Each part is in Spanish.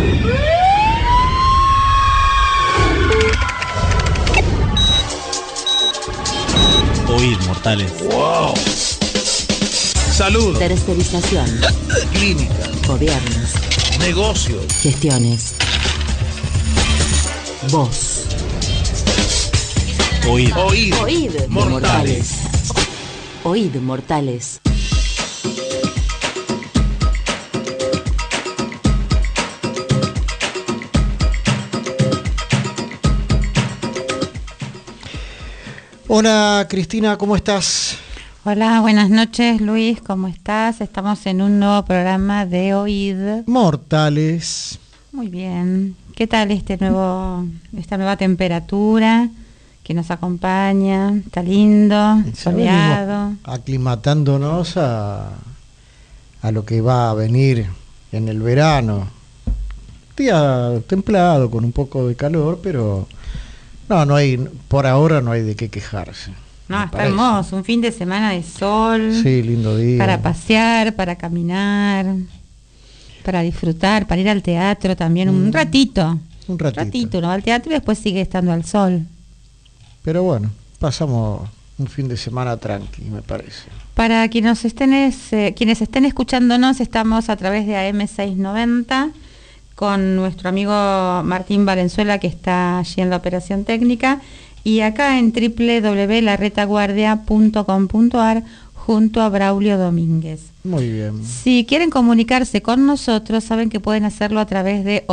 Oíd, mortales. ¡Wow! Salud. Tercerización. Clínica. Gobiernos. Negocios. Gestiones. Voz. Oíd. Oíd. Oíd. Mortales. Oíd, mortales. Hola Cristina, ¿cómo estás? Hola, buenas noches Luis, ¿cómo estás? Estamos en un nuevo programa de Oíd Mortales. Muy bien. ¿Qué tal esta nueva temperatura que nos acompaña? Está lindo, soleado. Aclimatándonos a lo que va a venir en el verano. Día templado, con un poco de calor, pero no hay, por ahora no hay de qué quejarse. No, está hermoso, un fin de semana de sol. Sí, lindo día. Para pasear, para caminar, para disfrutar, para ir al teatro también un ratito. Un ratito. Uno va al teatro y después sigue estando al sol. Pero bueno, pasamos un fin de semana tranqui, me parece. Para quienes estén escuchándonos, estamos a través de AM690 con nuestro amigo Martín Valenzuela, que está allí en la operación técnica, y acá en www.laretaguardia.com.ar junto a Braulio Domínguez. Muy bien. Si quieren comunicarse con nosotros, saben que pueden hacerlo a través de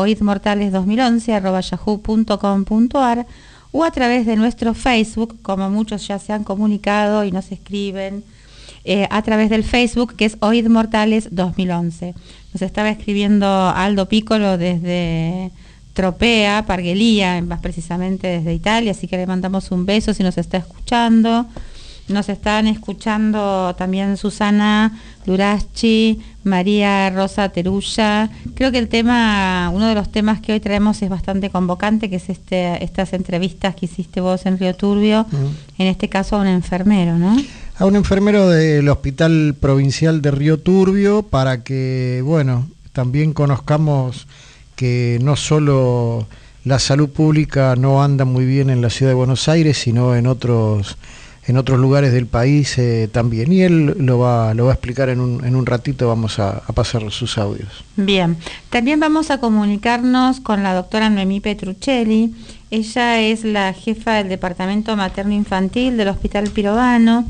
oidmortales2011@yahoo.com.ar o a través de nuestro Facebook, como muchos ya se han comunicado y nos escriben, a través del Facebook, que es Oíd Mortales 2011. Nos estaba escribiendo Aldo Piccolo desde Tropea, Parguelía, más precisamente desde Italia, así que le mandamos un beso si nos está escuchando. Nos están escuchando también Susana Duraschi, María Rosa Terulla. Creo que uno de los temas que hoy traemos es bastante convocante, que es estas entrevistas que hiciste vos en Río Turbio, en este caso a un enfermero, ¿no? A un enfermero del Hospital Provincial de Río Turbio, para que, bueno, también conozcamos que no solo la salud pública no anda muy bien en la ciudad de Buenos Aires, sino en otros lugares del país también. Y él lo va a explicar en un ratito, vamos a pasar sus audios. Bien, también vamos a comunicarnos con la doctora Noemí Petruccelli. Ella es la jefa del Departamento Materno-Infantil del Hospital Pirovano.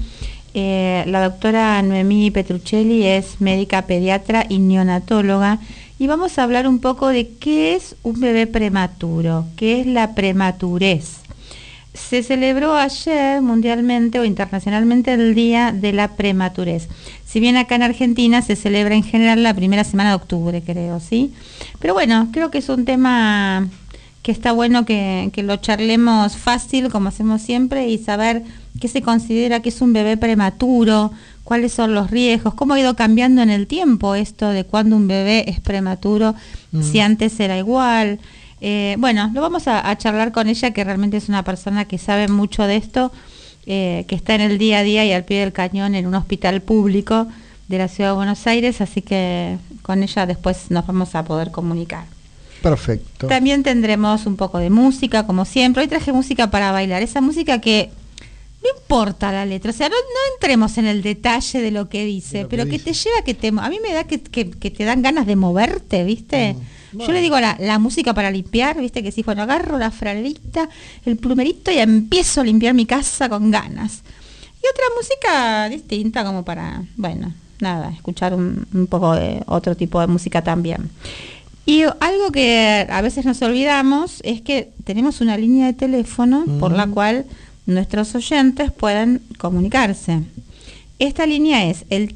La doctora Noemí Petruccelli es médica pediatra y neonatóloga. Y vamos a hablar un poco de qué es un bebé prematuro, qué es la prematurez. Se celebró ayer mundialmente o internacionalmente el Día de la Prematurez. Si bien acá en Argentina se celebra en general la primera semana de octubre, creo, ¿sí? Pero bueno, creo que es un tema que está bueno que lo charlemos fácil, como hacemos siempre, y saber qué se considera que es un bebé prematuro, cuáles son los riesgos, cómo ha ido cambiando en el tiempo esto de cuando un bebé es prematuro, si antes era igual. Bueno, lo vamos a charlar con ella, que realmente es una persona que sabe mucho de esto, que está en el día a día y al pie del cañón en un hospital público de la ciudad de Buenos Aires, así que con ella después nos vamos a poder comunicar. Perfecto. También tendremos un poco de música, como siempre. Hoy traje música para bailar, esa música que no importa la letra, o sea, no entremos en el detalle de lo que dice, pero que te lleva, a mí me da que te dan ganas de moverte, ¿viste? Bueno. Yo le digo la música para limpiar, ¿viste? Que sí, bueno, agarro la franelita, el plumerito y empiezo a limpiar mi casa con ganas. Y otra música distinta como para, bueno, nada, escuchar un poco de otro tipo de música también. Y algo que a veces nos olvidamos es que tenemos una línea de teléfono por la cual nuestros oyentes pueden comunicarse. Esta línea es el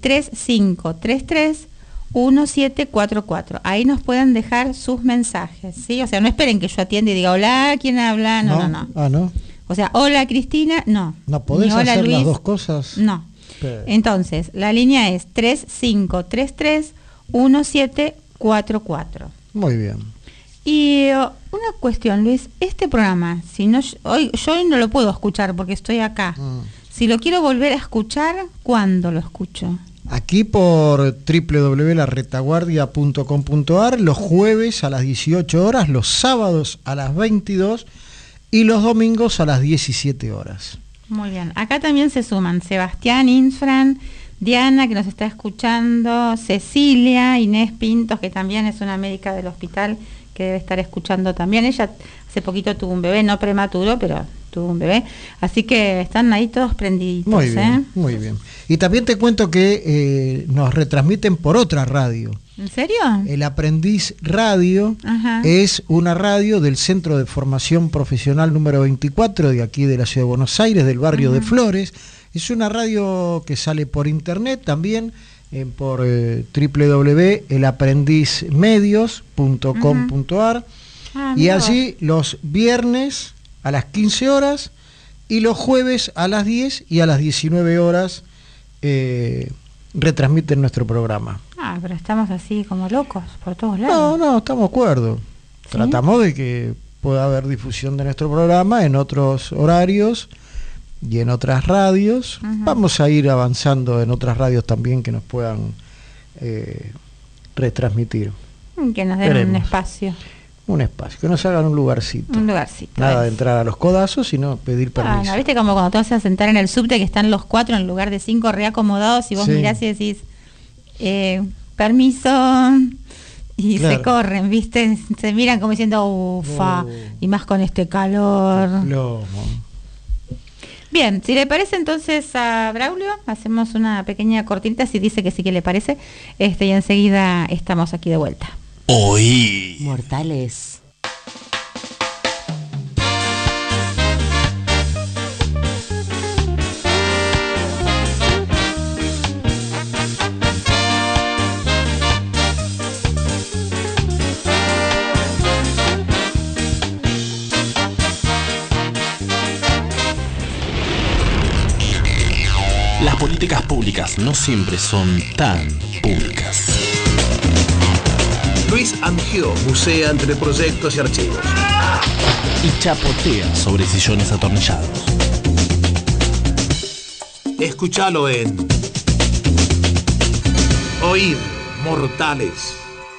3533-1744. Ahí nos pueden dejar sus mensajes, ¿sí? O sea, no esperen que yo atienda y diga, hola, ¿quién habla? No. Ah, ¿no? O sea, hola Cristina, no. ¿No podés hola, hacer Luis, las dos cosas? No. Pero... Entonces, la línea es 3533-1744. Muy bien. Y una cuestión, Luis, este programa, yo hoy no lo puedo escuchar porque estoy acá. Si lo quiero volver a escuchar, ¿cuándo lo escucho? Aquí por www.laretaguardia.com.ar, los jueves a las 18 horas, los sábados a las 22 y los domingos a las 17 horas. Muy bien. Acá también se suman Sebastián Infran, Diana, que nos está escuchando, Cecilia, Inés Pintos, que también es una médica del hospital, que debe estar escuchando también. Ella hace poquito tuvo un bebé, no prematuro, pero tuvo un bebé. Así que están ahí todos prendiditos. Muy bien, muy bien. Y también te cuento que nos retransmiten por otra radio. ¿En serio? El Aprendiz Radio. Ajá. Es una radio del Centro de Formación Profesional número 24 de aquí de la Ciudad de Buenos Aires, del barrio de Flores. Es una radio que sale por internet también, por www.elaprendizmedios.com.ar. Y allí los viernes a las 15 horas y los jueves a las 10 y a las 19 horas retransmiten nuestro programa. Ah, pero estamos así como locos por todos lados. No, estamos de acuerdo. ¿Sí? Tratamos de que pueda haber difusión de nuestro programa en otros horarios y en otras radios. Vamos a ir avanzando en otras radios también que nos puedan retransmitir. Que nos den un espacio. Un espacio, que nos hagan un lugarcito. Un lugarcito. Nada de entrar a los codazos, sino pedir permiso. No, ¿viste como cuando te vas a sentar en el subte que están los 4 en lugar de 5 reacomodados y vos mirás y decís, permiso, y claro, se corren, ¿viste? Se miran como diciendo, ufa, y más con este calor. Plomo. Bien, si le parece entonces a Braulio, hacemos una pequeña cortinita, si dice que sí que le parece, y enseguida estamos aquí de vuelta. Hoy Mortales. Las políticas públicas no siempre son tan públicas. Luis Angio bucea entre proyectos y archivos. Y chapotea sobre sillones atornillados. Escúchalo en Oíd, Mortales.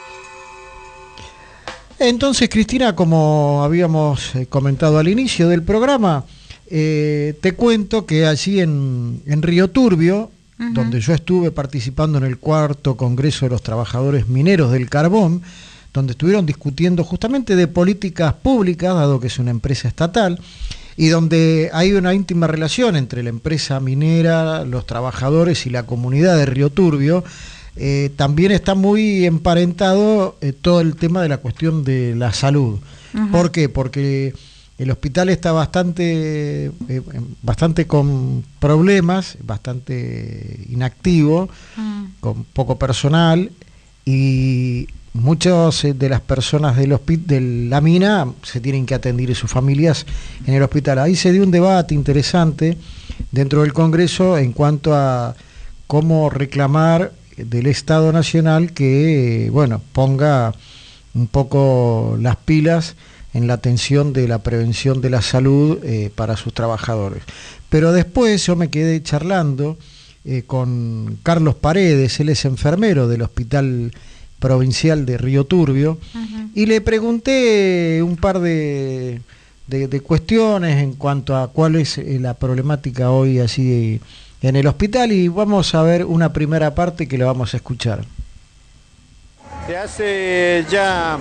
Entonces, Cristina, como habíamos comentado al inicio del programa, te cuento que allí en Río Turbio, donde yo estuve participando en el 4º Congreso de los Trabajadores Mineros del Carbón, donde estuvieron discutiendo justamente de políticas públicas, dado que es una empresa estatal, y donde hay una íntima relación entre la empresa minera, los trabajadores y la comunidad de Río Turbio. También está muy emparentado todo el tema de la cuestión de la salud. ¿Por qué? Porque el hospital está bastante con problemas, bastante inactivo, con poco personal, y muchas de las personas de la mina se tienen que atender y sus familias en el hospital. Ahí se dio un debate interesante dentro del Congreso en cuanto a cómo reclamar del Estado Nacional que, ponga un poco las pilas en la atención de la prevención de la salud para sus trabajadores. Pero después yo me quedé charlando con Carlos Paredes, él es enfermero del Hospital Provincial de Río Turbio, y le pregunté un par de cuestiones en cuanto a cuál es la problemática hoy así en el hospital, y vamos a ver una primera parte que la vamos a escuchar. De hace ya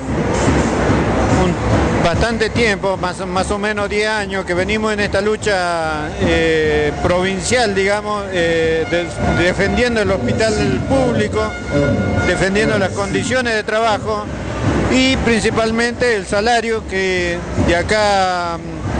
bastante tiempo, más o menos 10 años, que venimos en esta lucha provincial, digamos, defendiendo el hospital público, defendiendo las condiciones de trabajo y principalmente el salario que de acá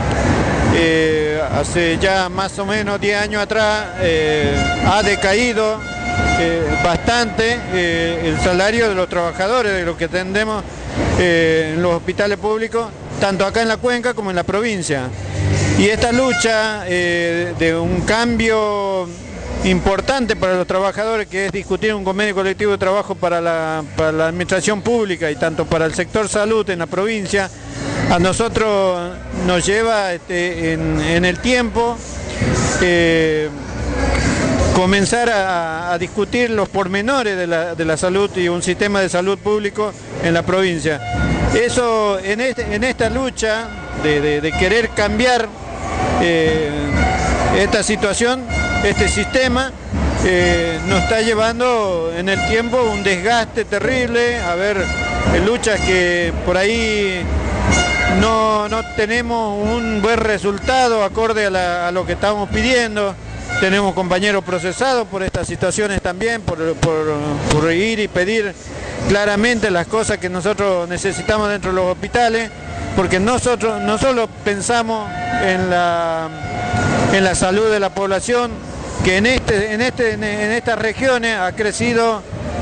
hace ya más o menos 10 años atrás ha decaído bastante el salario de los trabajadores, de los que atendemos en los hospitales públicos, tanto acá en la cuenca como en la provincia. Y esta lucha de un cambio importante para los trabajadores, que es discutir un convenio colectivo de trabajo para la administración pública y tanto para el sector salud en la provincia, a nosotros nos lleva en el tiempo comenzar a discutir los pormenores de la salud y un sistema de salud público en la provincia. Eso, en esta lucha de querer cambiar esta situación, este sistema, nos está llevando en el tiempo un desgaste terrible, a ver, luchas que por ahí no tenemos un buen resultado acorde a lo que estamos pidiendo. Tenemos compañeros procesados por estas situaciones también, por ir y pedir claramente las cosas que nosotros necesitamos dentro de los hospitales, porque nosotros no solo pensamos en la salud de la población, que en estas regiones ha crecido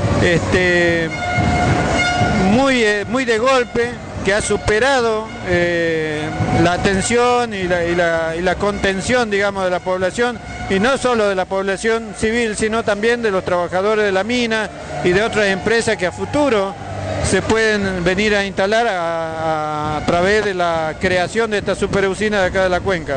muy de golpe, que ha superado la atención y la contención, digamos, de la población, y no solo de la población civil, sino también de los trabajadores de la mina y de otras empresas que a futuro se pueden venir a instalar a través de la creación de esta superusina de acá de la cuenca.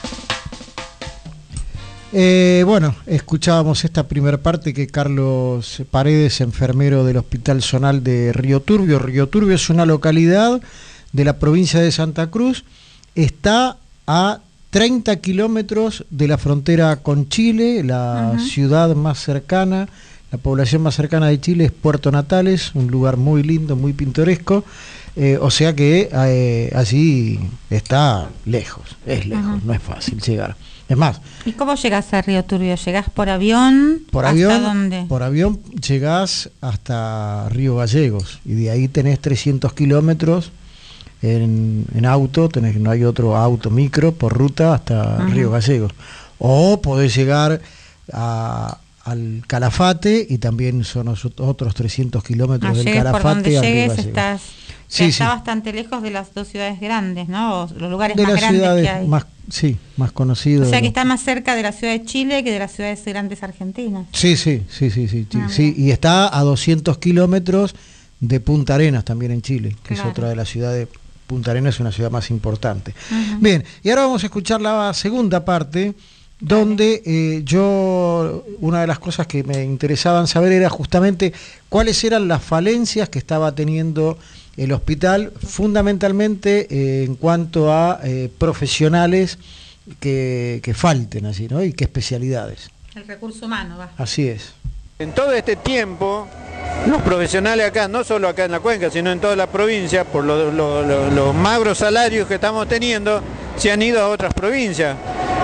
Bueno, escuchábamos esta primera parte que Carlos Paredes, enfermero del Hospital Zonal de Río Turbio. Río Turbio es una localidad de la provincia de Santa Cruz, está a 30 kilómetros de la frontera con Chile, la ciudad más cercana, la población más cercana de Chile es Puerto Natales, un lugar muy lindo, muy pintoresco, o sea que allí está lejos, es lejos, no es fácil llegar. Es más. ¿Y cómo llegas a Río Turbio? ¿Llegás por avión? ¿Hasta dónde? Por avión llegás hasta Río Gallegos y de ahí tenés 300 kilómetros en auto, no hay otro auto micro por ruta hasta Río Gallegos. O podés llegar al Calafate y también son otros 300 kilómetros del Calafate. Por donde a llegues Río está bastante lejos de las dos ciudades grandes, ¿no? O los lugares de más las grandes ciudades que hay. Más conocidos. O sea que está más cerca de la ciudad de Chile que de las ciudades grandes argentinas. Sí, y está a 200 kilómetros de Punta Arenas también en Chile, que es otra de las ciudades. Punta Arenas es una ciudad más importante. Bien, y ahora vamos a escuchar la segunda parte, donde una de las cosas que me interesaban saber era justamente cuáles eran las falencias que estaba teniendo el hospital, fundamentalmente en cuanto a profesionales que falten allí, ¿no? Y qué especialidades. El recurso humano, va. Así es. En todo este tiempo, los profesionales acá, no solo acá en la cuenca, sino en toda la provincia, por los magros salarios que estamos teniendo, se han ido a otras provincias.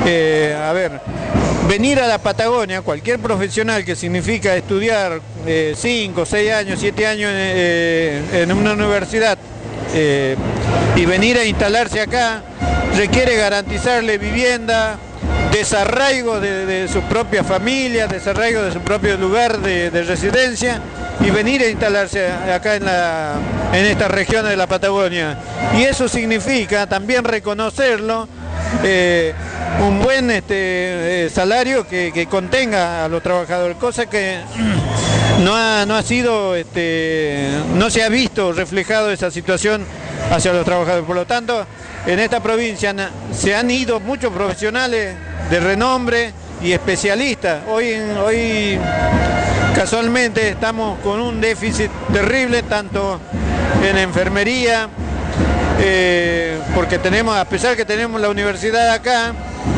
Venir a la Patagonia, cualquier profesional que significa estudiar 5, 6 años, 7 años en una universidad y venir a instalarse acá, requiere garantizarle vivienda, desarraigo de su propia familia, desarraigo de su propio lugar de residencia, y venir a instalarse acá en estas regiones de la Patagonia. Y eso significa también reconocerlo, un buen salario que contenga a los trabajadores, cosa que no ha sido, no se ha visto reflejado esa situación hacia los trabajadores. Por lo tanto, en esta provincia se han ido muchos profesionales de renombre y especialistas. Hoy casualmente estamos con un déficit terrible, tanto en enfermería, porque tenemos, a pesar que tenemos la universidad acá,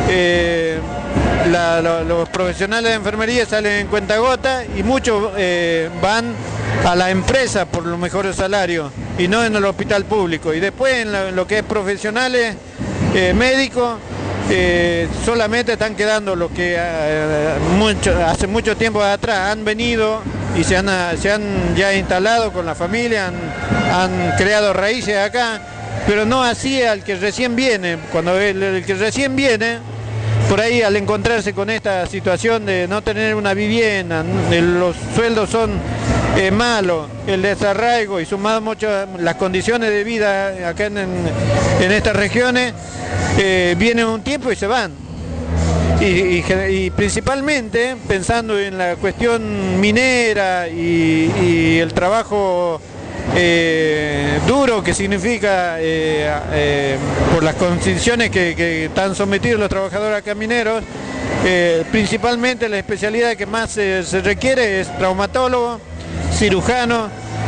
los profesionales de enfermería salen en cuentagota y muchos van a la empresa por los mejores salarios y no en el hospital público. Y después en lo que es profesionales médicos, solamente están quedando los que hace mucho tiempo atrás han venido y se han ya instalado con la familia, han creado raíces acá, pero no así al que recién viene. Cuando el que recién viene, por ahí al encontrarse con esta situación de no tener una vivienda, los sueldos son malos, el desarraigo y sumado mucho las condiciones de vida acá en estas regiones, vienen un tiempo y se van. Y principalmente pensando en la cuestión minera y el trabajo duro que significa por las condiciones que están sometidos los trabajadores acá mineros, Principalmente la especialidad que más se requiere es traumatólogo, cirujano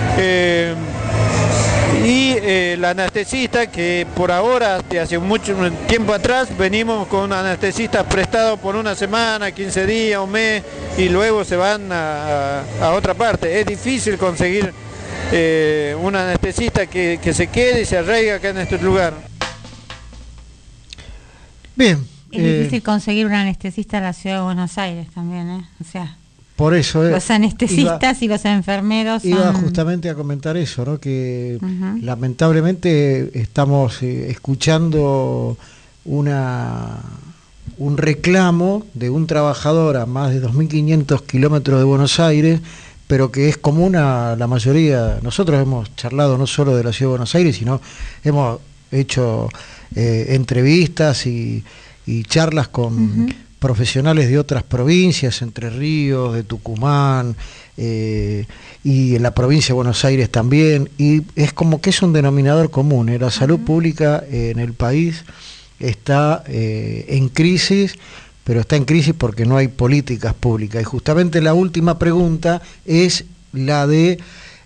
y el anestesista, que por ahora, hace mucho tiempo atrás, venimos con un anestesista prestado por una semana, 15 días, un mes, y luego se van a otra parte. Es difícil conseguir un anestesista que se quede y se arraigue acá en este lugar. Bien. Es difícil conseguir un anestesista en la ciudad de Buenos Aires también, ¿eh? O sea, por eso los anestesistas y los enfermeros iba justamente a comentar eso, ¿no? Que lamentablemente estamos escuchando un reclamo de un trabajador a más de 2.500 kilómetros de Buenos Aires, pero que es común a la mayoría. Nosotros hemos charlado no solo de la ciudad de Buenos Aires, sino hemos hecho entrevistas y charlas con profesionales de otras provincias, Entre Ríos, de Tucumán, y en la provincia de Buenos Aires también, y es como que es un denominador común, la salud pública en el país está en crisis, pero está en crisis porque no hay políticas públicas. Y justamente la última pregunta es la de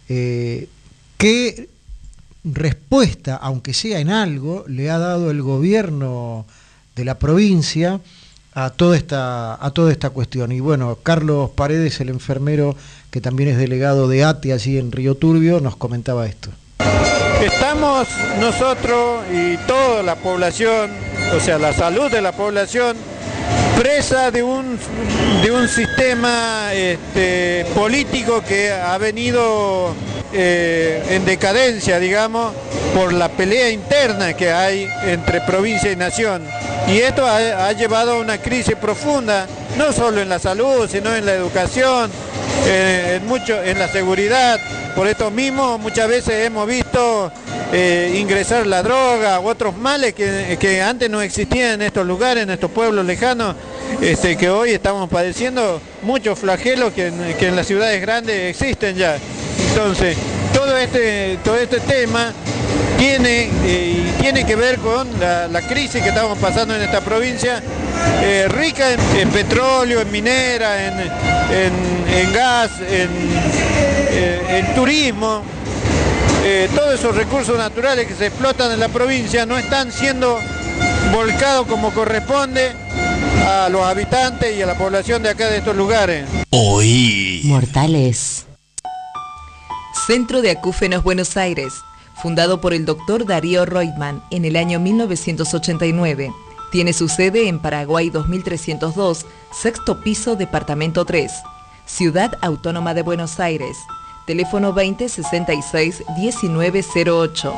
¿qué respuesta, aunque sea en algo, le ha dado el gobierno de la provincia a toda esta cuestión? Y bueno, Carlos Paredes, el enfermero que también es delegado de ATE allí en Río Turbio, nos comentaba esto. Estamos nosotros y toda la población, o sea, la salud de la población, presa de un sistema político que ha venido en decadencia, digamos, por la pelea interna que hay entre provincia y nación. Y esto ha llevado a una crisis profunda, no solo en la salud, sino en la educación, en la seguridad. Por esto mismo muchas veces hemos visto ingresar la droga u otros males que antes no existían en estos lugares, en estos pueblos lejanos, que hoy estamos padeciendo muchos flagelos que en las ciudades grandes existen ya. Entonces, todo este tema tiene que ver con la crisis que estamos pasando en esta provincia, rica en petróleo, en minera, en gas, en turismo. Todos esos recursos naturales que se explotan en la provincia no están siendo volcados como corresponde a los habitantes y a la población de acá de estos lugares. Hoy. Mortales. Centro de Acúfenos Buenos Aires, fundado por el Dr. Darío Reutemann en el año 1989. Tiene su sede en Paraguay 2302, sexto piso, departamento 3, Ciudad Autónoma de Buenos Aires. Teléfono 2066 1908.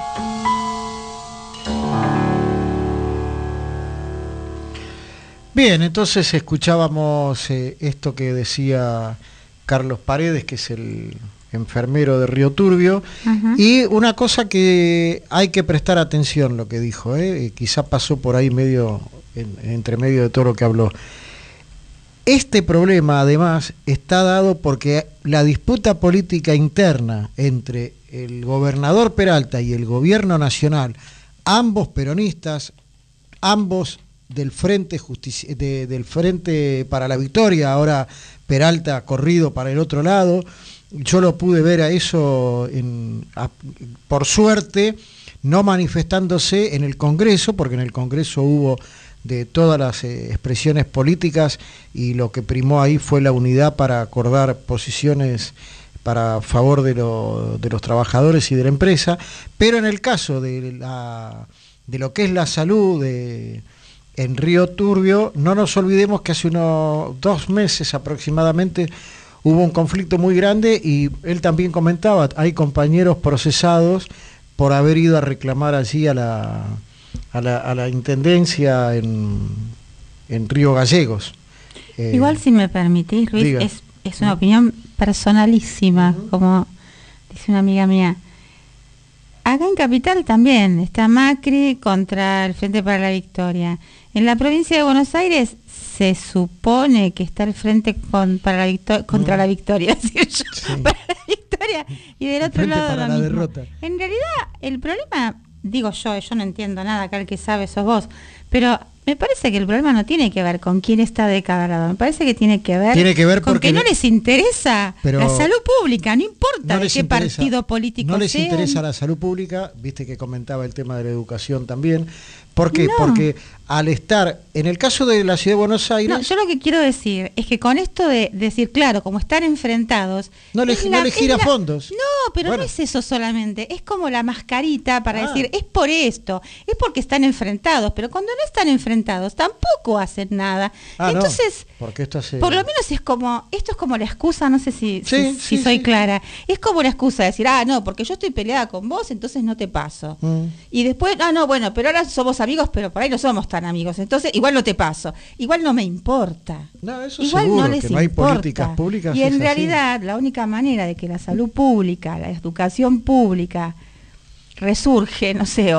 Bien, entonces escuchábamos esto que decía Carlos Paredes, que es el enfermero de Río Turbio, y una cosa que hay que prestar atención lo que dijo, quizá pasó por ahí entre medio de todo lo que habló. Este problema además está dado porque la disputa política interna entre el gobernador Peralta y el gobierno nacional, ambos peronistas, ambos del Frente para la Victoria, ahora Peralta corrido para el otro lado. Yo lo pude ver a eso, por suerte, no manifestándose en el Congreso, porque en el Congreso hubo de todas las expresiones políticas y lo que primó ahí fue la unidad para acordar posiciones para favor de los trabajadores y de la empresa, pero en el caso de lo que es la salud en Río Turbio, no nos olvidemos que hace unos 2 meses aproximadamente hubo un conflicto muy grande y él también comentaba, hay compañeros procesados por haber ido a reclamar allí a la intendencia en Río Gallegos. Igual, si me permitís, Luis, es una opinión personalísima, como dice una amiga mía. Acá en Capital también está Macri contra el Frente para la Victoria. En la provincia de Buenos Aires se supone que está el Frente contra la Victoria, ¿sí? Para la Victoria, y del otro lado para la derrota. En realidad, el problema, digo yo no entiendo nada, acá el que sabe sos vos, pero Me parece que el problema no tiene que ver con quién está de cada lado, me parece que tiene que ver con que no les interesa la salud pública, no importa de qué partido político no les sean. interesa la salud pública, viste que comentaba el tema de la educación también. ¿Por qué? No. Porque al estar, en el caso de la Ciudad de Buenos Aires... No, yo lo que quiero decir es que con esto de decir, claro, como están enfrentados... No les gira fondos. No, pero no es eso solamente, es como la mascarita para decir, es por esto, es porque están enfrentados, pero cuando no están enfrentados tampoco hacen nada. Entonces, no, porque esto hace... por lo menos esto es como la excusa, no sé si soy clara, es como la excusa de decir, no, porque yo estoy peleada con vos, entonces no te paso. Y después, no, bueno, pero ahora somos amigos, pero por ahí no somos tan amigos, entonces igual no te paso, igual no me importa. No, eso igual seguro, no les que no hay importa. políticas públicas. Y en realidad la única manera de que la salud pública, la educación pública resurge, no sé,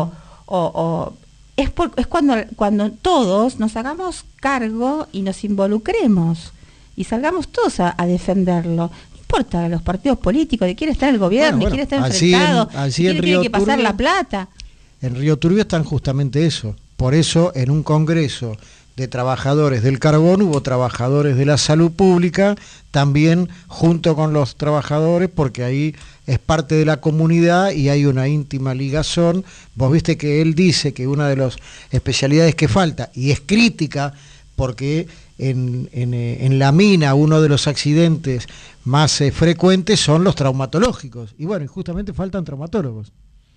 es cuando todos nos hagamos cargo y nos involucremos y salgamos todos a defenderlo. No importa los partidos políticos, de quién está en el gobierno, de quién está enfrentado, de quién tiene que pasar la plata. En Río Turbio están justamente eso. Por eso en un congreso de trabajadores del carbón hubo trabajadores de la salud pública también junto con los trabajadores, porque ahí es parte de la comunidad y hay una íntima ligazón. Vos viste que él dice que una de las especialidades que falta, y es crítica porque en la mina uno de los accidentes más frecuentes son los traumatológicos, y bueno, y justamente faltan traumatólogos.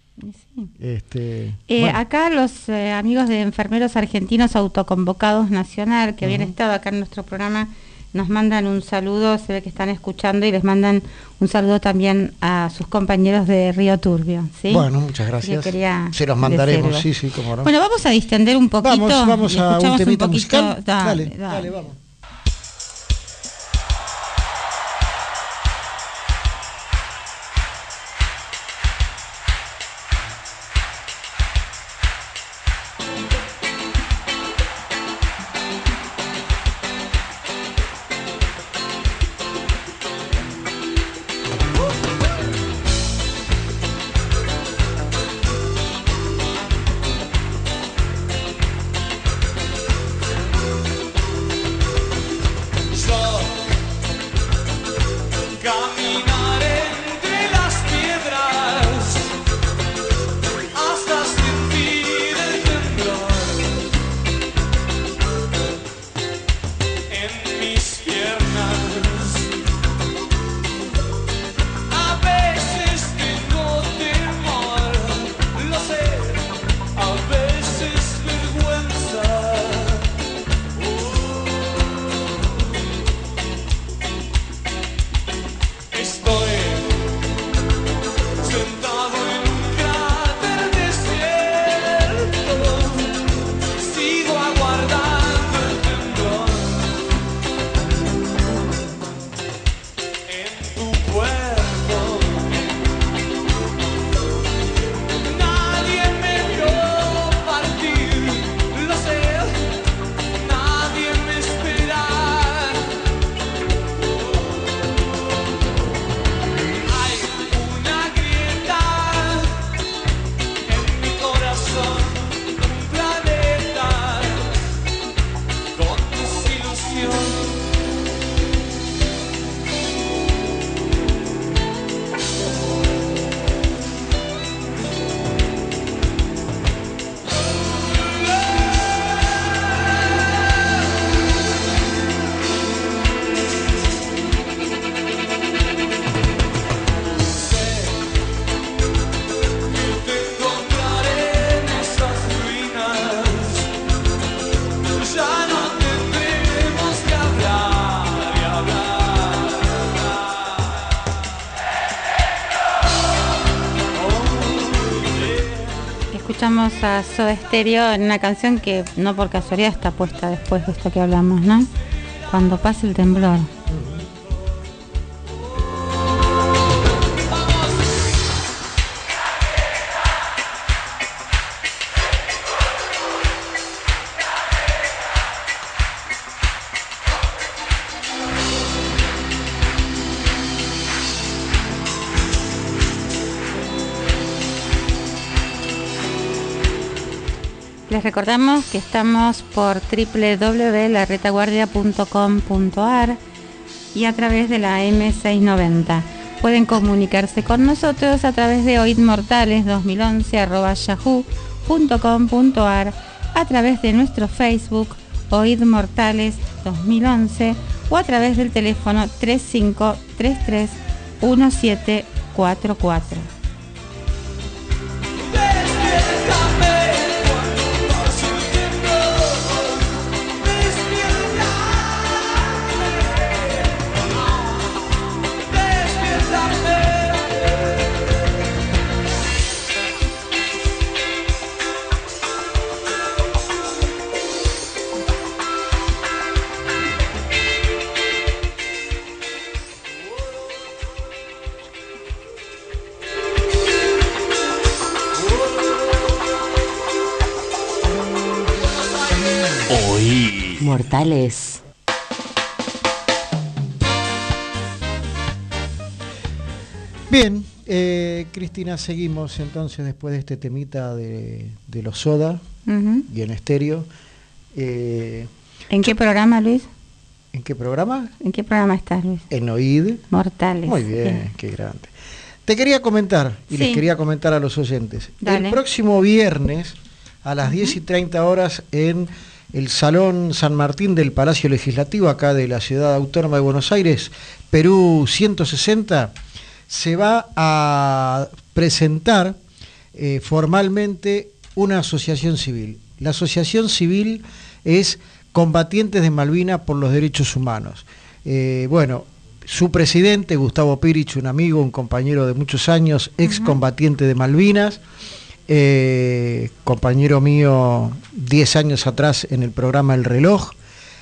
Sí. Acá los amigos de Enfermeros Argentinos Autoconvocados Nacional, que habían estado acá en nuestro programa, nos mandan un saludo, se ve que están escuchando, y les mandan un saludo también a sus compañeros de Río Turbio, ¿sí? Bueno, muchas gracias. Se los mandaremos, sí, cómo no. Bueno, vamos a distender un poquito. Vamos a un temita musical. Dale, vamos. Escuchamos a Soda Stereo en una canción que no por casualidad está puesta después de esto que hablamos, ¿no? Cuando pase el temblor. Les recordamos que estamos por www.laretaguardia.com.ar y a través de la M690. Pueden comunicarse con nosotros a través de oidmortales2011@yahoo.com.ar, a través de nuestro Facebook Oid Mortales 2011 o a través del teléfono 3533 1744. Mortales. Bien, Cristina, seguimos entonces después de este temita de los Soda y en estéreo. ¿En qué programa, Luis? ¿En qué programa? ¿En qué programa estás, Luis? En Oid Mortales. Muy bien, qué grande. Te quería comentar, y les quería comentar a los oyentes. Dale. El próximo viernes a las 10:30 en el Salón San Martín del Palacio Legislativo, acá de la Ciudad Autónoma de Buenos Aires, Perú 160, se va a presentar formalmente una asociación civil. La asociación civil es Combatientes de Malvinas por los Derechos Humanos. Su presidente, Gustavo Pirich, un amigo, un compañero de muchos años, ex combatiente de Malvinas, compañero mío 10 años atrás en el programa El Reloj,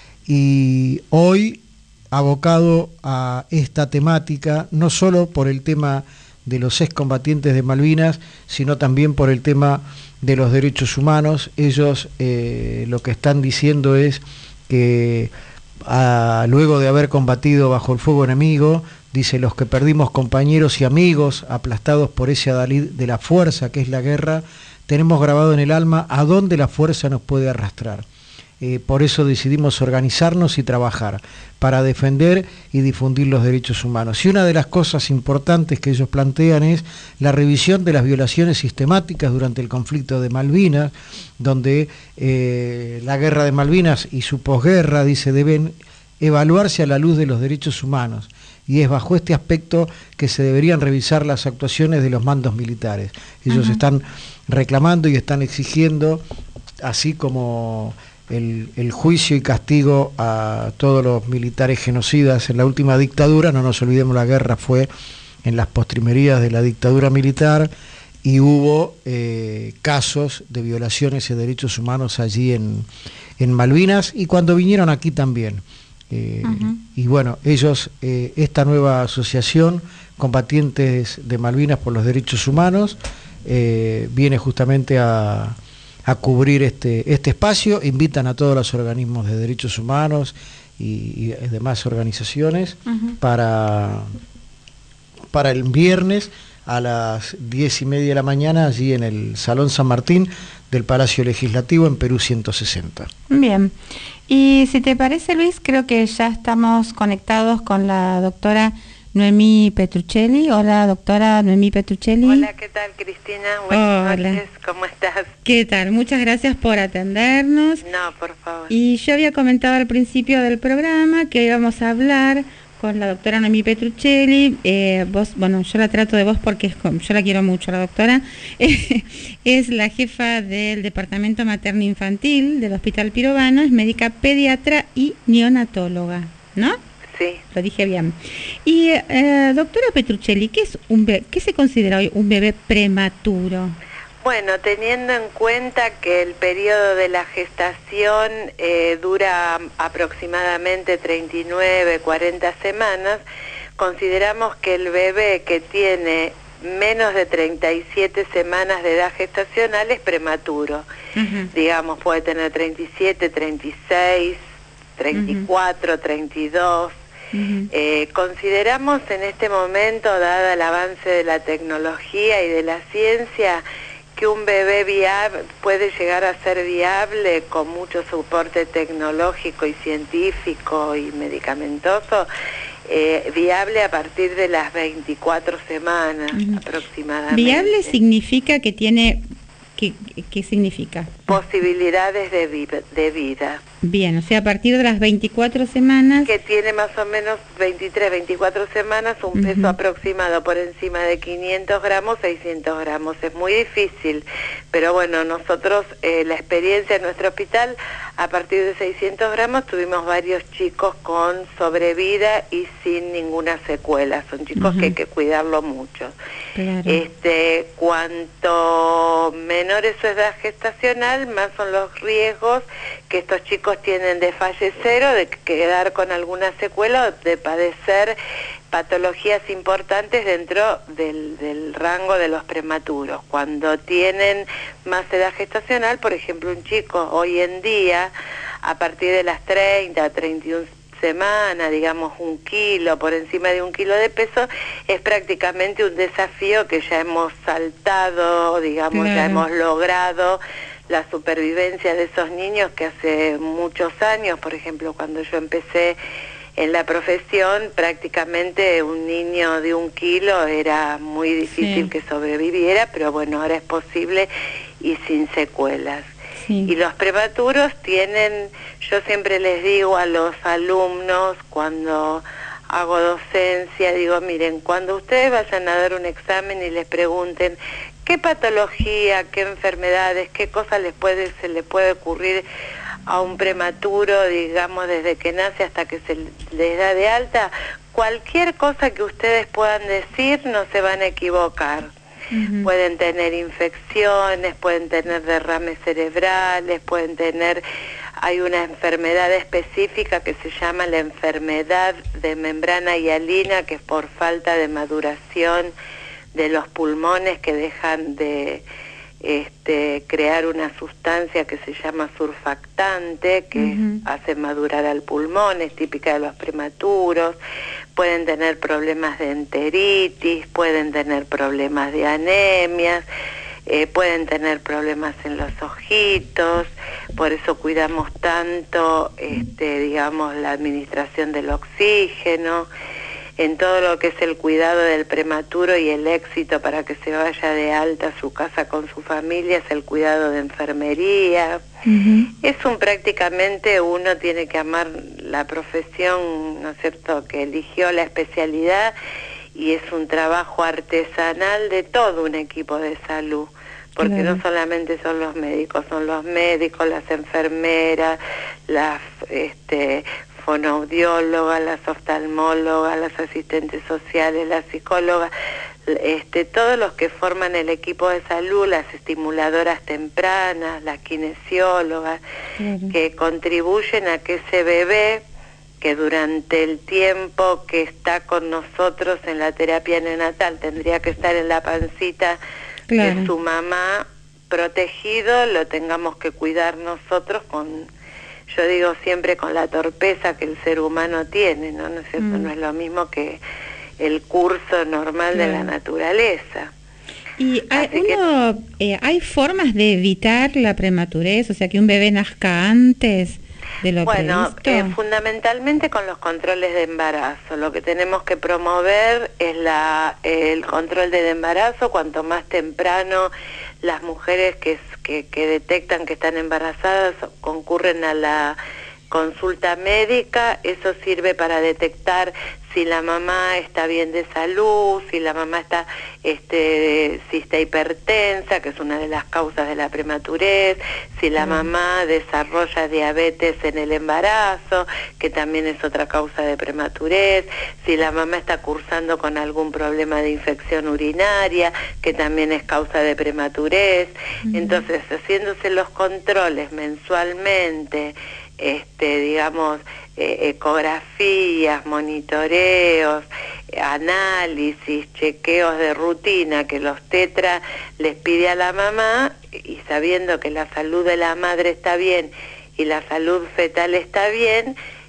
y hoy abocado a esta temática, no solo por el tema de los excombatientes de Malvinas, sino también por el tema de los derechos humanos. Ellos lo que están diciendo es que luego de haber combatido bajo el fuego enemigo, dice, los que perdimos compañeros y amigos aplastados por ese adalid de la fuerza que es la guerra, tenemos grabado en el alma a dónde la fuerza nos puede arrastrar. Por eso decidimos organizarnos y trabajar para defender y difundir los derechos humanos. Y una de las cosas importantes que ellos plantean es la revisión de las violaciones sistemáticas durante el conflicto de Malvinas, donde la guerra de Malvinas y su posguerra, dice, deben evaluarse a la luz de los derechos humanos. Y es bajo este aspecto que se deberían revisar las actuaciones de los mandos militares. Ellos están reclamando y están exigiendo, así como el juicio y castigo a todos los militares genocidas en la última dictadura. No nos olvidemos, la guerra fue en las postrimerías de la dictadura militar y hubo casos de violaciones de derechos humanos allí en Malvinas, y cuando vinieron aquí también. Y bueno, ellos, esta nueva asociación, Combatientes de Malvinas por los Derechos Humanos, viene justamente a cubrir este espacio. Invitan a todos los organismos de derechos humanos y demás organizaciones para el viernes a las 10:30 de la mañana, allí en el Salón San Martín del Palacio Legislativo en Perú 160. Bien, y si te parece, Luis, creo que ya estamos conectados con la doctora Noemí Petruccelli. Hola, doctora Noemí Petruccelli. Hola, ¿qué tal, Cristina? Buenas noches, ¿cómo estás? ¿Qué tal? Muchas gracias por atendernos. No, por favor. Y yo había comentado al principio del programa que íbamos a hablar con la doctora Noemí Petruccelli. Vos, bueno, yo la trato de vos porque yo la quiero mucho, la doctora. Es la jefa del Departamento Materno Infantil del Hospital Pirovano, es médica pediatra y neonatóloga, ¿no? Sí. Lo dije bien. Y doctora Petruccelli, ¿qué se considera hoy un bebé prematuro? Bueno, teniendo en cuenta que el periodo de la gestación dura aproximadamente 39, 40 semanas, consideramos que el bebé que tiene menos de 37 semanas de edad gestacional es prematuro. Digamos, puede tener 37, 36, 34, 32. Consideramos en este momento, dada el avance de la tecnología y de la ciencia, que un bebé puede llegar a ser viable con mucho soporte tecnológico y científico y medicamentoso, viable a partir de las 24 semanas aproximadamente. ¿Viable significa que tiene... ¿Qué significa? Posibilidades de vida. Bien, o sea, a partir de las 24 semanas... Que tiene más o menos 23, 24 semanas, un peso aproximado por encima de 500 gramos, 600 gramos. Es muy difícil, pero bueno, nosotros, la experiencia en nuestro hospital, a partir de 600 gramos tuvimos varios chicos con sobrevida y sin ninguna secuela. Son chicos que hay que cuidarlo mucho. Claro. Cuanto menor es su edad gestacional, más son los riesgos que estos chicos tienen de fallecer o de quedar con alguna secuela o de padecer patologías importantes dentro del rango de los prematuros. Cuando tienen más edad gestacional, por ejemplo, un chico hoy en día, a partir de las 30, 31 semanas, digamos 1 kilo, por encima de 1 kilo de peso, es prácticamente un desafío que ya hemos saltado, digamos, ya hemos logrado la supervivencia de esos niños que hace muchos años, por ejemplo, cuando yo empecé en la profesión, prácticamente un niño de 1 kilo era muy difícil que sobreviviera, pero bueno, ahora es posible y sin secuelas. Y los prematuros tienen, yo siempre les digo a los alumnos cuando hago docencia, digo, miren, cuando ustedes vayan a dar un examen y les pregunten qué patología, qué enfermedades, qué cosas se le puede ocurrir a un prematuro, digamos, desde que nace hasta que se les da de alta, cualquier cosa que ustedes puedan decir no se van a equivocar. Pueden tener infecciones, pueden tener derrames cerebrales, hay una enfermedad específica que se llama la enfermedad de membrana hialina, que es por falta de maduración de los pulmones que dejan de crear una sustancia que se llama surfactante, que hace madurar al pulmón, es típica de los prematuros. Pueden tener problemas de enteritis, pueden tener problemas de anemias, pueden tener problemas en los ojitos, por eso cuidamos tanto, digamos, la administración del oxígeno, en todo lo que es el cuidado del prematuro y el éxito para que se vaya de alta a su casa con su familia, es el cuidado de enfermería. Prácticamente uno tiene que amar la profesión, ¿no es cierto?, que eligió la especialidad, y es un trabajo artesanal de todo un equipo de salud, porque no solamente son los médicos, las enfermeras, las fonoaudiólogas, las oftalmólogas, las asistentes sociales, las psicólogas, todos los que forman el equipo de salud, las estimuladoras tempranas, las kinesiólogas, que contribuyen a que ese bebé, que durante el tiempo que está con nosotros en la terapia neonatal tendría que estar en la pancita de su mamá protegido, lo tengamos que cuidar nosotros yo digo siempre con la torpeza que el ser humano tiene, ¿no? ¿No es cierto? No es lo mismo que el curso normal de la naturaleza. ¿Y hay formas de evitar la prematurez? O sea, que un bebé nazca antes de lo previsto. Fundamentalmente con los controles de embarazo. Lo que tenemos que promover es el control del embarazo. Cuanto más temprano las mujeres que detectan que están embarazadas concurren a la consulta médica, eso sirve para detectar si la mamá está bien de salud, si la mamá está si está hipertensa, que es una de las causas de la prematurez, si la mamá desarrolla diabetes en el embarazo, que también es otra causa de prematurez, si la mamá está cursando con algún problema de infección urinaria, que también es causa de prematurez. Entonces, haciéndose los controles mensualmente, digamos, ecografías, monitoreos, análisis, chequeos de rutina que los tetra les pide a la mamá, y sabiendo que la salud de la madre está bien y la salud fetal está bien,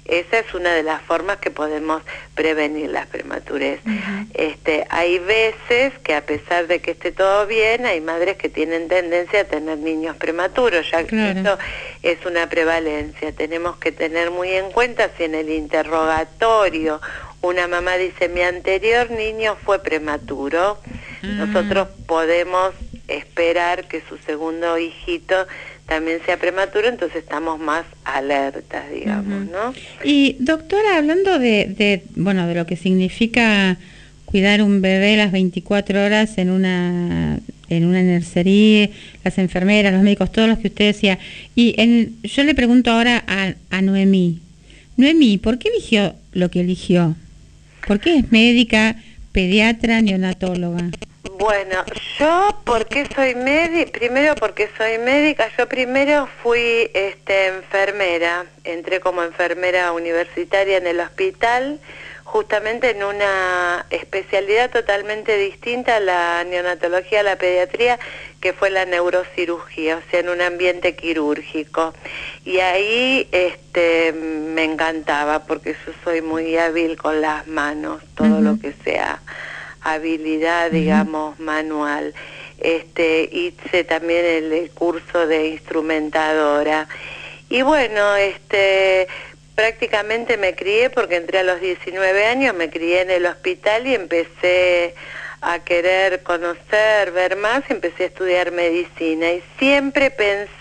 esa es una de las formas que podemos prevenir la prematurez. Hay veces que, a pesar de que esté todo bien, hay madres que tienen tendencia a tener niños prematuros, ya que esto es una prevalencia. Tenemos que tener muy en cuenta si en el interrogatorio una mamá dice: mi anterior niño fue prematuro, nosotros podemos esperar que su segundo hijito también sea prematuro, entonces estamos más alertas, digamos, ¿no? Y doctora, hablando de lo que significa cuidar un bebé las 24 horas en una nursería, las enfermeras, los médicos, todos los que usted decía, yo le pregunto ahora a Noemí, ¿por qué eligió lo que eligió? ¿Por qué es médica, pediatra, neonatóloga? Bueno, yo, ¿por qué soy médica? Primero porque soy médica. Yo primero fui enfermera, entré como enfermera universitaria en el hospital, justamente en una especialidad totalmente distinta a la neonatología, a la pediatría, que fue la neurocirugía, o sea, en un ambiente quirúrgico. Y ahí me encantaba, porque yo soy muy hábil con las manos, todo lo que sea habilidad, digamos, manual. Hice también el curso de instrumentadora. Y bueno, prácticamente me crié, porque entré a los 19 años, me crié en el hospital y empecé a querer conocer, ver más, empecé a estudiar medicina. Y siempre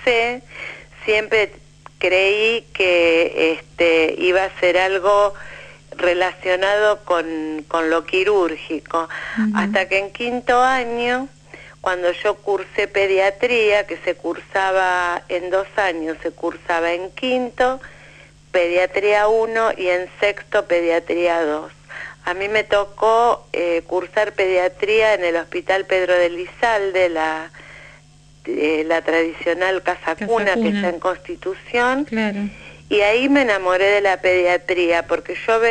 creí que iba a ser algo relacionado con lo quirúrgico, hasta que en quinto año, cuando yo cursé pediatría, que se cursaba en 2 años, se cursaba en quinto, pediatría 1, y en sexto, pediatría 2. A mí me tocó cursar pediatría en el Hospital Pedro de Lizalde, la tradicional Casa Cuna, que está en Constitución. Claro. Y ahí me enamoré de la pediatría, porque yo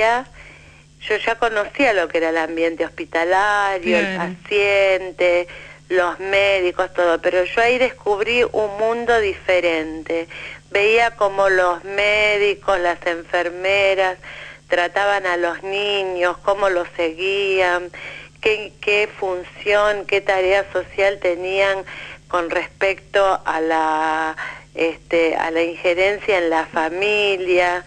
ya conocía lo que era el ambiente hospitalario, el paciente, los médicos, todo, pero yo ahí descubrí un mundo diferente. Veía cómo los médicos, las enfermeras trataban a los niños, cómo los seguían, qué función, qué tarea social tenían con respecto a la injerencia en la familia,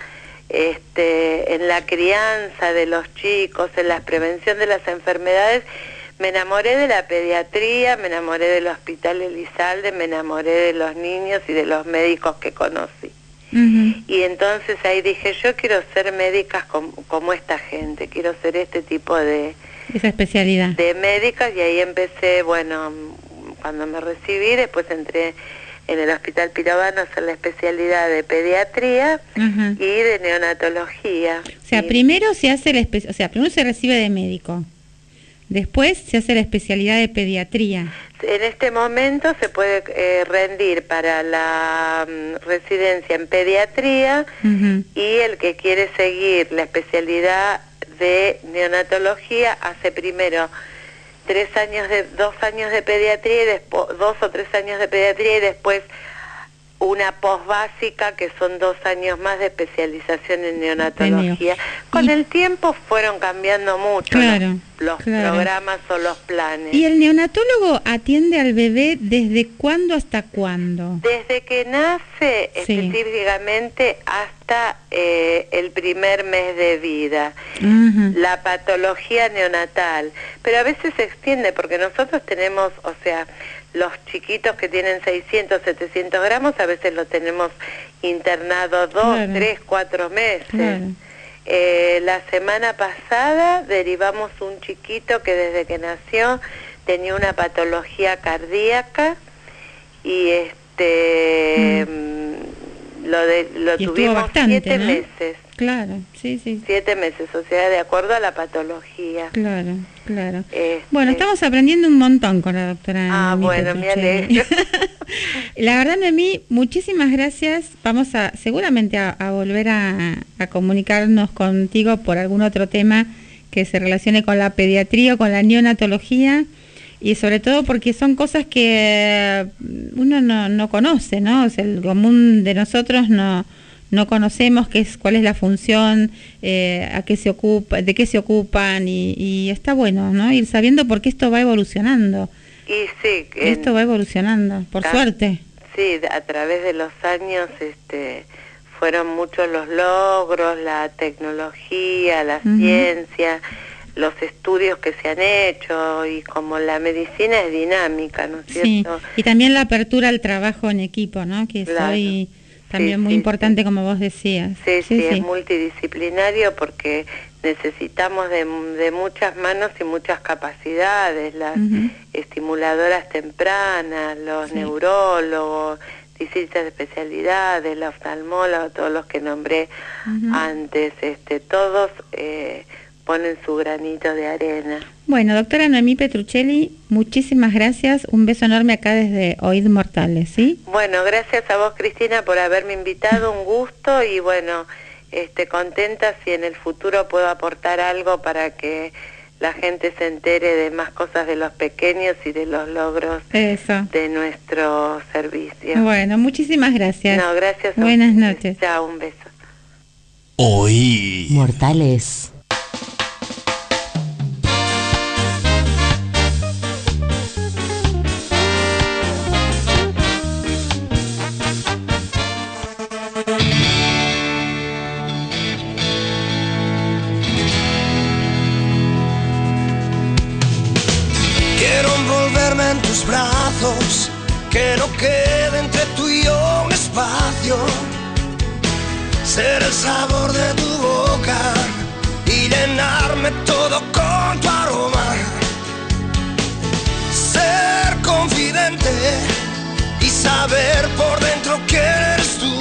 en la crianza de los chicos, en la prevención de las enfermedades. Me enamoré de la pediatría, me enamoré del Hospital Elizalde, me enamoré de los niños y de los médicos que conocí. Y entonces ahí dije, yo quiero ser médica como esta gente, quiero ser este tipo esa especialidad de médicas. Y ahí empecé, bueno, cuando me recibí, después entré en el Hospital Pirovano a hacer la especialidad de pediatría y de neonatología. O sea, primero primero se recibe de médico, después se hace la especialidad de pediatría. En este momento se puede rendir para la residencia en pediatría, y el que quiere seguir la especialidad de neonatología hace primero 2 años de pediatría, y después 2 o 3 años de pediatría, y después una posbásica, que son 2 años más de especialización en neonatología. Con el tiempo fueron cambiando mucho los programas o los planes. ¿Y el neonatólogo atiende al bebé desde cuándo hasta cuándo? Desde que nace, específicamente hasta el primer mes de vida. La patología neonatal. Pero a veces se extiende, porque nosotros tenemos, o sea, los chiquitos que tienen 600, 700 gramos, a veces los tenemos internados 2, 3, 4 meses. La semana pasada derivamos un chiquito que desde que nació tenía una patología cardíaca, y lo tuvimos bastante, 7 meses. Claro, sí. 7 meses, o sea, de acuerdo a la patología. Claro. Bueno, estamos aprendiendo un montón con la doctora. Bueno, me alegro. La verdad, Noemí, muchísimas gracias. Vamos seguramente a volver a comunicarnos contigo por algún otro tema que se relacione con la pediatría o con la neonatología, y sobre todo porque son cosas que uno no conoce, ¿no? O sea, el común de nosotros no no conocemos cuál es la función, a qué se ocupa, de qué se ocupan, y está bueno, ¿no? Ir sabiendo, porque esto va evolucionando. Y sí, Esto va evolucionando, por suerte. Sí, a través de los años fueron muchos los logros, la tecnología, la ciencia, los estudios que se han hecho, y como la medicina es dinámica, ¿no es cierto? Sí, y también la apertura al trabajo en equipo, ¿no? Que Claro. es hoy también muy importante, como vos decías. Sí, es multidisciplinario, porque necesitamos de muchas manos y muchas capacidades, las estimuladoras tempranas, los neurólogos, distintas especialidades, la oftalmóloga, todos los que nombré antes, todos ponen su granito de arena. Bueno, doctora Noemí Petruccelli, muchísimas gracias, un beso enorme acá desde Oíd Mortales, ¿sí? Bueno, gracias a vos, Cristina, por haberme invitado, un gusto, y bueno, contenta si en el futuro puedo aportar algo para que la gente se entere de más cosas de los pequeños y de los logros de nuestro servicio. Bueno, muchísimas gracias. No, gracias. Buenas noches. Chao, un beso. Oíd Mortales. Quiero envolverme en tus brazos, que no quede entre tú y yo un espacio. Ser el sabor de tu boca y llenarme todo con tu aroma. Ser confidente y saber por dentro que eres tú.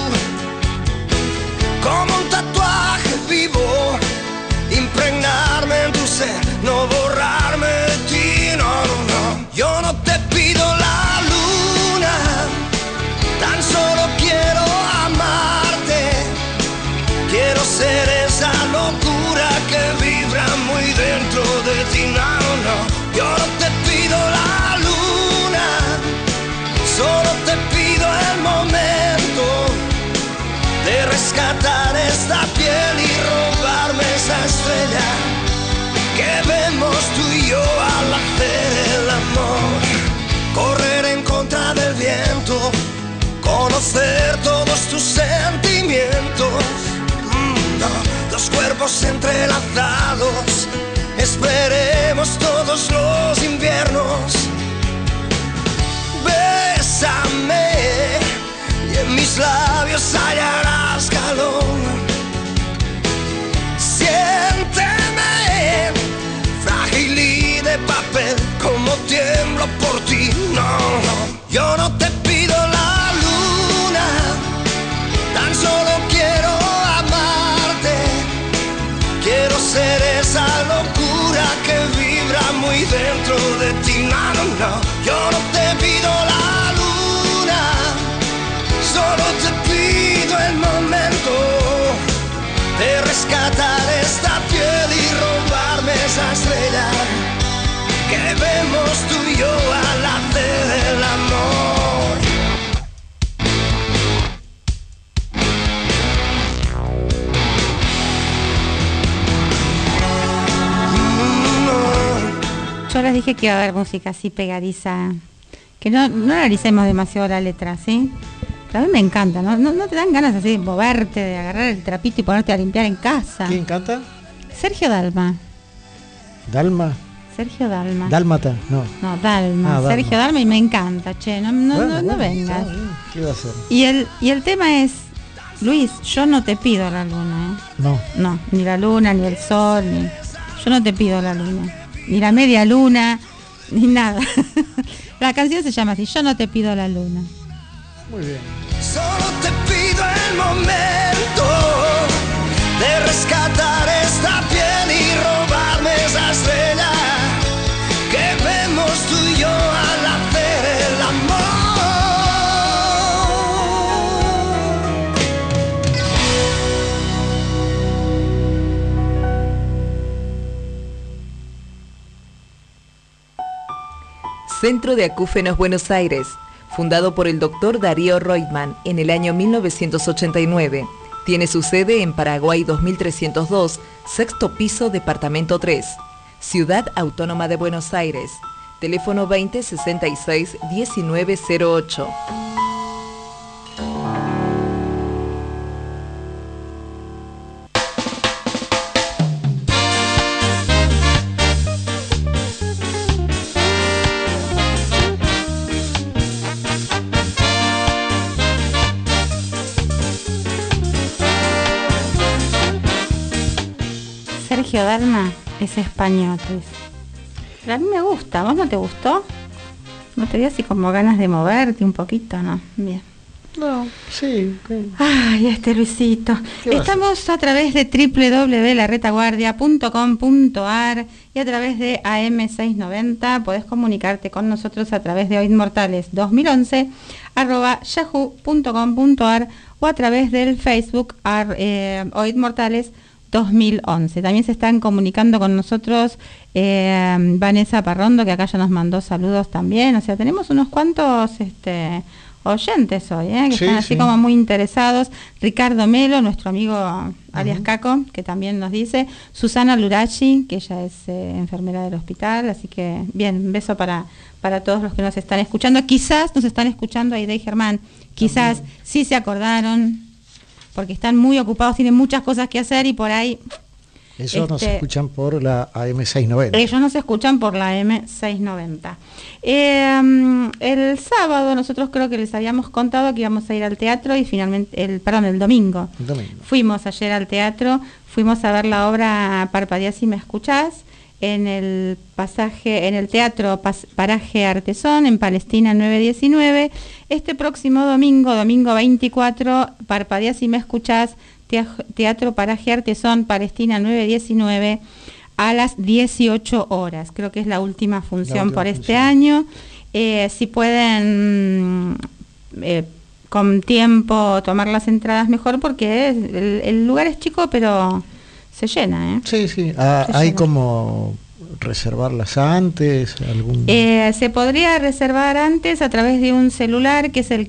Como un tatuaje vivo, impregnarme en tu ser, no borrarme de ti, no. Yo no te pido la luna, tan solo quiero amarte. Quiero ser esa locura que vibra muy dentro de ti, no. Yo no te pido la luna, solo te pido el momento de rescatar esta piel y robarme esa estrella que vemos tú y yo al hacer el amor. Correr en contra del viento, conocer todos tus sentimientos. Dos cuerpos entrelazados, esperemos todos los inviernos. Bésame y en mis labios hallarás calor. Siénteme, frágil y de papel, como tiemblo por ti, no. Yo no te pido la luna, tan solo quiero amarte. Quiero ser esa locura que vibra muy dentro de ti, no. Yo no te pido la luna, solo te pido el momento de rescatar esta piel y robarme esa estrella que vemos tú y yo al hacer el amor. Yo les dije que iba a haber música así pegadiza, que no analicemos demasiado la letra, ¿sí? Pero a mí me encanta, ¿no te dan ganas así de moverte, de agarrar el trapito y ponerte a limpiar en casa? ¿Quién canta? Sergio Dalma. ¿Dalma? Sergio Dalma. ¿Dálmata? No. No, Dalma. Dalma. Sergio Dalma, y me encanta, che, no vengas. ¿Qué iba a hacer? Y el tema es, Luis, yo no te pido la luna, ¿eh? No. No, ni la luna, ni el sol, yo no te pido la luna, ni la media luna, ni nada. La canción se llama así, yo no te pido la luna. Muy bien. Solo te pido el momento de rescatar esta piel y robarme esa estrella que vemos tú y yo al hacer el amor. Centro de Acúfenos Buenos Aires, fundado por el doctor Darío Reutemann en el año 1989. Tiene su sede en Paraguay 2302, sexto piso, departamento 3, Ciudad Autónoma de Buenos Aires. Teléfono 2066-1908. Sergio Dalma es español, pues. Pero a mí me gusta. ¿A vos no te gustó? ¿No te dio así como ganas de moverte un poquito, no? Bien. No, sí. Ay, Luisito. Estamos a través de www.laretaguardia.com.ar y a través de AM690. Podés comunicarte con nosotros a través de oidmortales2011 @yahoo.com.ar o a través del Facebook Oidmortales 2011. También se están comunicando con nosotros Vanessa Parrondo, que acá ya nos mandó saludos también. O sea, tenemos unos cuantos oyentes hoy, que están así como muy interesados. Ricardo Melo, nuestro amigo alias Caco, que también nos dice. Susana Lurachi, que ella es enfermera del hospital. Así que, bien, un beso para todos los que nos están escuchando. Quizás nos están escuchando Aide y Germán. Quizás sí se acordaron, porque están muy ocupados, tienen muchas cosas que hacer y por ahí... Ellos nos escuchan por la AM690. Ellos nos escuchan por la AM690. El sábado nosotros creo que les habíamos contado que íbamos a ir al teatro y finalmente, el domingo. Fuimos ayer al teatro, fuimos a ver la obra Parpadeás y me escuchás en el teatro Paraje Artesón en Palestina 919. Este próximo domingo 24, Parpadeás y me escuchás, Teatro Paraje Artesón, Palestina 919, a las 18 horas. Creo que es la última función por este año. Si pueden con tiempo tomar las entradas, mejor, porque el lugar es chico, pero se llena. Sí. Hay como reservarlas antes. Se podría reservar antes a través de un celular que es el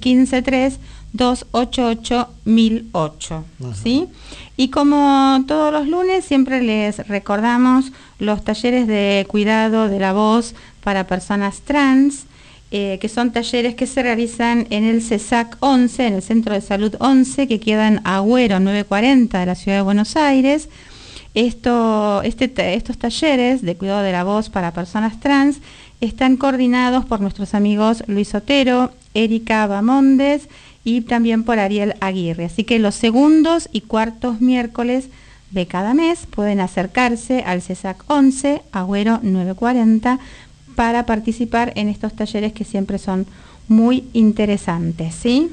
153-288-1008, ¿sí? Y como todos los lunes siempre les recordamos los talleres de cuidado de la voz para personas trans, que son talleres que se realizan en el CESAC 11, en el Centro de Salud 11, que queda en Agüero 940 de la Ciudad de Buenos Aires. Estos talleres de cuidado de la voz para personas trans están coordinados por nuestros amigos Luis Otero, Erika Bamondes y también por Ariel Aguirre. Así que los segundos y cuartos miércoles de cada mes pueden acercarse al CESAC 11, Agüero 940, para participar en estos talleres que siempre son muy interesantes, ¿sí?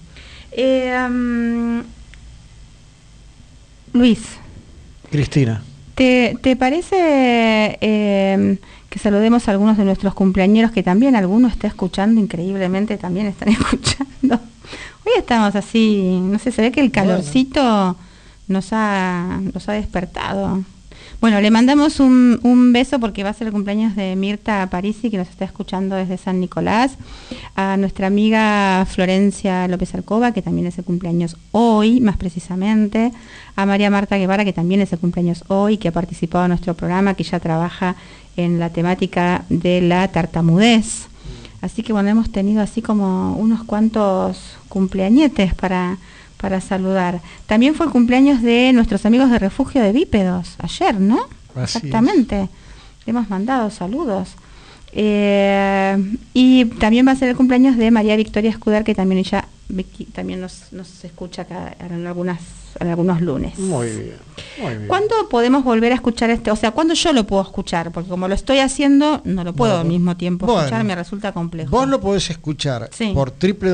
Luis. Cristina. ¿Te parece que saludemos a algunos de nuestros cumpleañeros, que también alguno está escuchando increíblemente, también están escuchando? Hoy estamos así, no sé, se ve que el calorcito nos ha despertado. Bueno, le mandamos un beso porque va a ser el cumpleaños de Mirta Parisi, que nos está escuchando desde San Nicolás, a nuestra amiga Florencia López Arcoba, que también es el cumpleaños hoy, más precisamente, a María Marta Guevara, que también es el cumpleaños hoy, que ha participado en nuestro programa, que ya trabaja en la temática de la tartamudez. Así que bueno, hemos tenido así como unos cuantos cumpleañetes para saludar. También fue el cumpleaños de nuestros amigos de Refugio de Bípedos, ayer, ¿no? Así exactamente. Le hemos mandado saludos. Y también va a ser el cumpleaños de María Victoria Escudar, que también ella también nos escucha acá en algunos lunes. Muy bien. ¿Cuándo podemos volver a escuchar o sea, cuándo yo lo puedo escuchar? Porque como lo estoy haciendo, no lo puedo al mismo tiempo escuchar, me resulta complejo. Vos lo podés escuchar por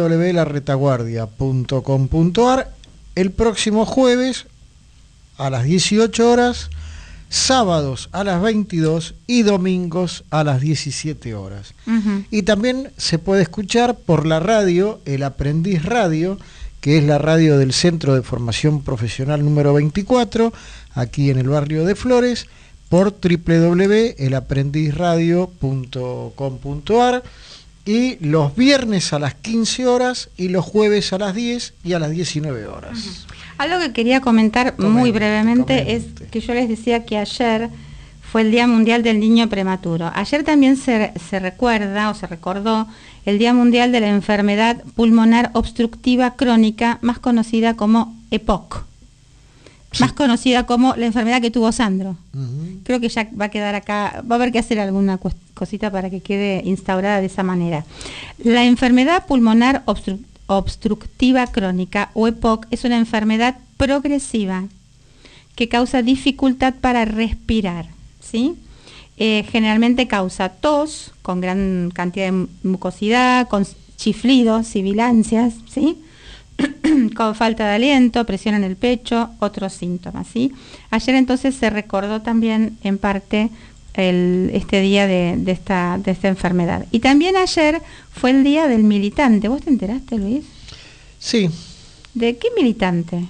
www.laretaguardia.com.ar el próximo jueves a las 18 horas, sábados a las 22 y domingos a las 17 horas. Y también se puede escuchar por la radio, el Aprendiz Radio, que es la radio del Centro de Formación Profesional número 24, aquí en el barrio de Flores, por www.elaprendizradio.com.ar. y los viernes a las 15 horas y los jueves a las 10 y a las 19 horas. Algo que quería comentar muy brevemente es que yo les decía que ayer fue el Día Mundial del Niño Prematuro. Ayer también se recuerda o se recordó el Día Mundial de la Enfermedad Pulmonar Obstructiva Crónica, más conocida como EPOC. Sí. Más conocida como la enfermedad que tuvo Sandro. Creo que ya va a quedar acá, va a haber que hacer alguna cosita para que quede instaurada de esa manera. La enfermedad pulmonar obstructiva crónica o EPOC es una enfermedad progresiva que causa dificultad para respirar, ¿sí? Generalmente causa tos con gran cantidad de mucosidad, con chiflidos, sibilancias, ¿sí? Con falta de aliento, presión en el pecho, otros síntomas, ¿sí? Ayer entonces se recordó también en parte este día de esta enfermedad. Y también ayer fue el día del militante. ¿Vos te enteraste, Luis? Sí. ¿De qué militante?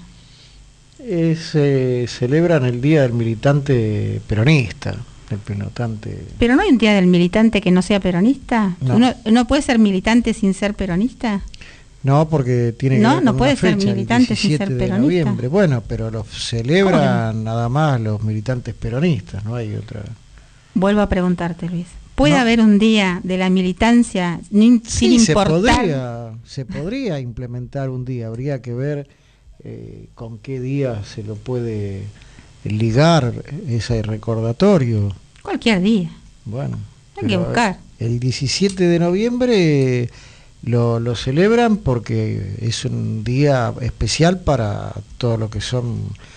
Celebran el día del militante peronista, el militante. ¿Pero no hay un día del militante que no sea peronista? No. ¿Uno no puede ser militante sin ser peronista? No, porque tiene que no, ver no con puede una ser fecha, militante el sin 17 ser de peronista. noviembre. Bueno, pero lo celebran nada más los militantes peronistas, no hay otra. Vuelvo a preguntarte, Luis. ¿Puede No. haber un día de la militancia sin importar? Se podría implementar un día, habría que ver con qué día se lo puede ligar ese recordatorio. Cualquier día. Bueno, hay que buscar. El 17 de noviembre lo celebran porque es un día especial para todo lo que son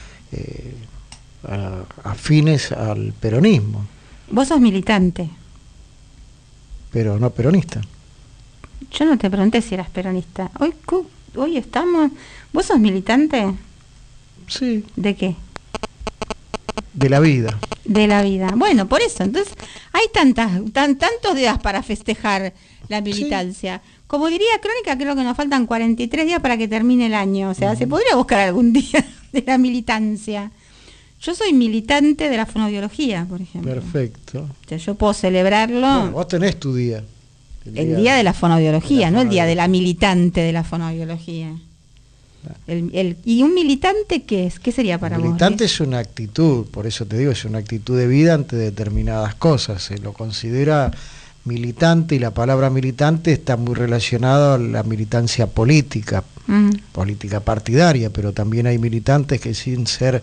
afines al peronismo. Vos sos militante. Pero no peronista. Yo no te pregunté si eras peronista. Hoy estamos... ¿Vos sos militante? Sí. ¿De qué? De la vida. De la vida. Bueno, por eso. Entonces, hay tantos días para festejar la militancia. Sí. Como diría Crónica, creo que nos faltan 43 días para que termine el año. O sea, se podría buscar algún día de la militancia. Yo soy militante de la fonoaudiología, por ejemplo. Perfecto. O sea, yo puedo celebrarlo. Bueno, vos tenés tu día. El día de la fonoaudiología, no el día de la militante de la fonoaudiología. ¿Y un militante qué es? ¿Qué sería para vos? Un militante es una actitud, por eso te digo, es una actitud de vida ante determinadas cosas. Se lo considera militante y la palabra militante está muy relacionada a la militancia política, política partidaria, pero también hay militantes que sin ser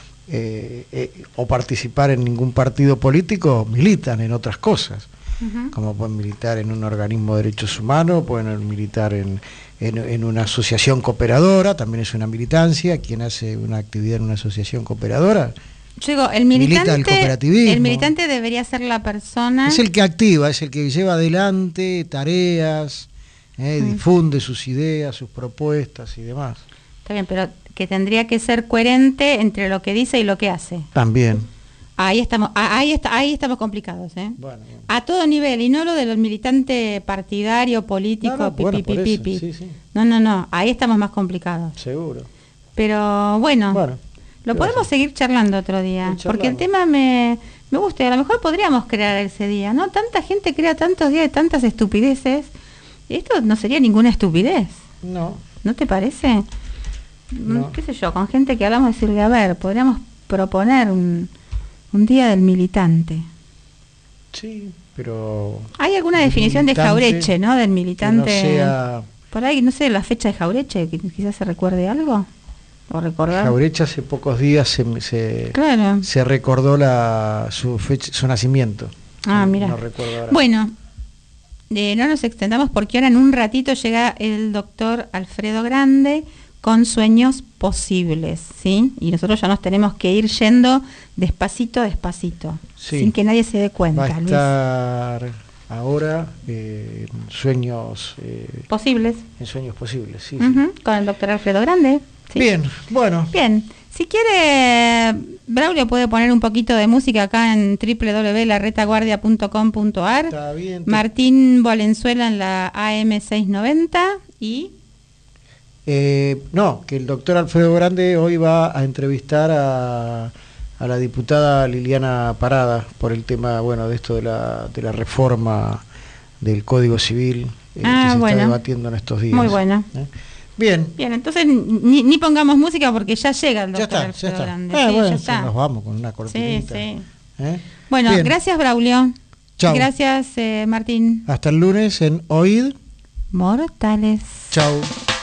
o participar en ningún partido político militan en otras cosas. Como pueden militar en un organismo de derechos humanos, pueden militar en una asociación cooperadora, también es una militancia. Quien hace una actividad en una asociación cooperadora digo, el militante, milita el cooperativismo. El militante debería ser la persona... Es el que activa, es el que lleva adelante tareas, difunde sus ideas, sus propuestas y demás. Está bien, pero que tendría que ser coherente entre lo que dice y lo que hace. También. Ahí estamos complicados, ¿eh? Bueno. A todo nivel, y no lo del militante partidario, político, sí. No, ahí estamos más complicados. Seguro. Pero bueno lo podemos seguir charlando otro día, porque el tema me gusta, y a lo mejor podríamos crear ese día, ¿no? Tanta gente crea tantos días de tantas estupideces, y esto no sería ninguna estupidez. No. ¿No te parece? No. ¿Qué sé yo? Con gente que hablamos, decirle, a ver, podríamos proponer un día del militante. Sí, pero... ¿Hay alguna definición de Jaureche, no? Del militante. Que no sea... Por ahí, no sé, la fecha de Jaureche, que quizás se recuerde algo. O recordar. Jaureche hace pocos días se recordó su nacimiento. Mira. No recuerdo ahora. Bueno, no nos extendamos porque ahora en un ratito llega el doctor Alfredo Grande con Sueños Posibles, ¿sí? Y nosotros ya nos tenemos que ir yendo despacito, sí. Sin que nadie se dé cuenta. Va a estar ahora en Sueños Posibles. En Sueños Posibles, sí. Con el doctor Alfredo Grande. ¿Sí? Bien, bueno. Bien, si quiere, Braulio puede poner un poquito de música acá en www.laretaguardia.com.ar. Está bien. Martín Valenzuela en la AM690 y... no, que el doctor Alfredo Grande hoy va a entrevistar a la diputada Liliana Parada por el tema, de esto de la reforma del Código Civil que se está debatiendo en estos días. Muy bueno. Bien. Bien, entonces ni pongamos música porque ya llega el doctor ya Alfredo está. Grande. Bueno, ya está. nos vamos con una cortinita. Sí. Bueno, Bien. Gracias, Braulio. Chau. Gracias, Martín. Hasta el lunes en Oíd Mortales. Chau.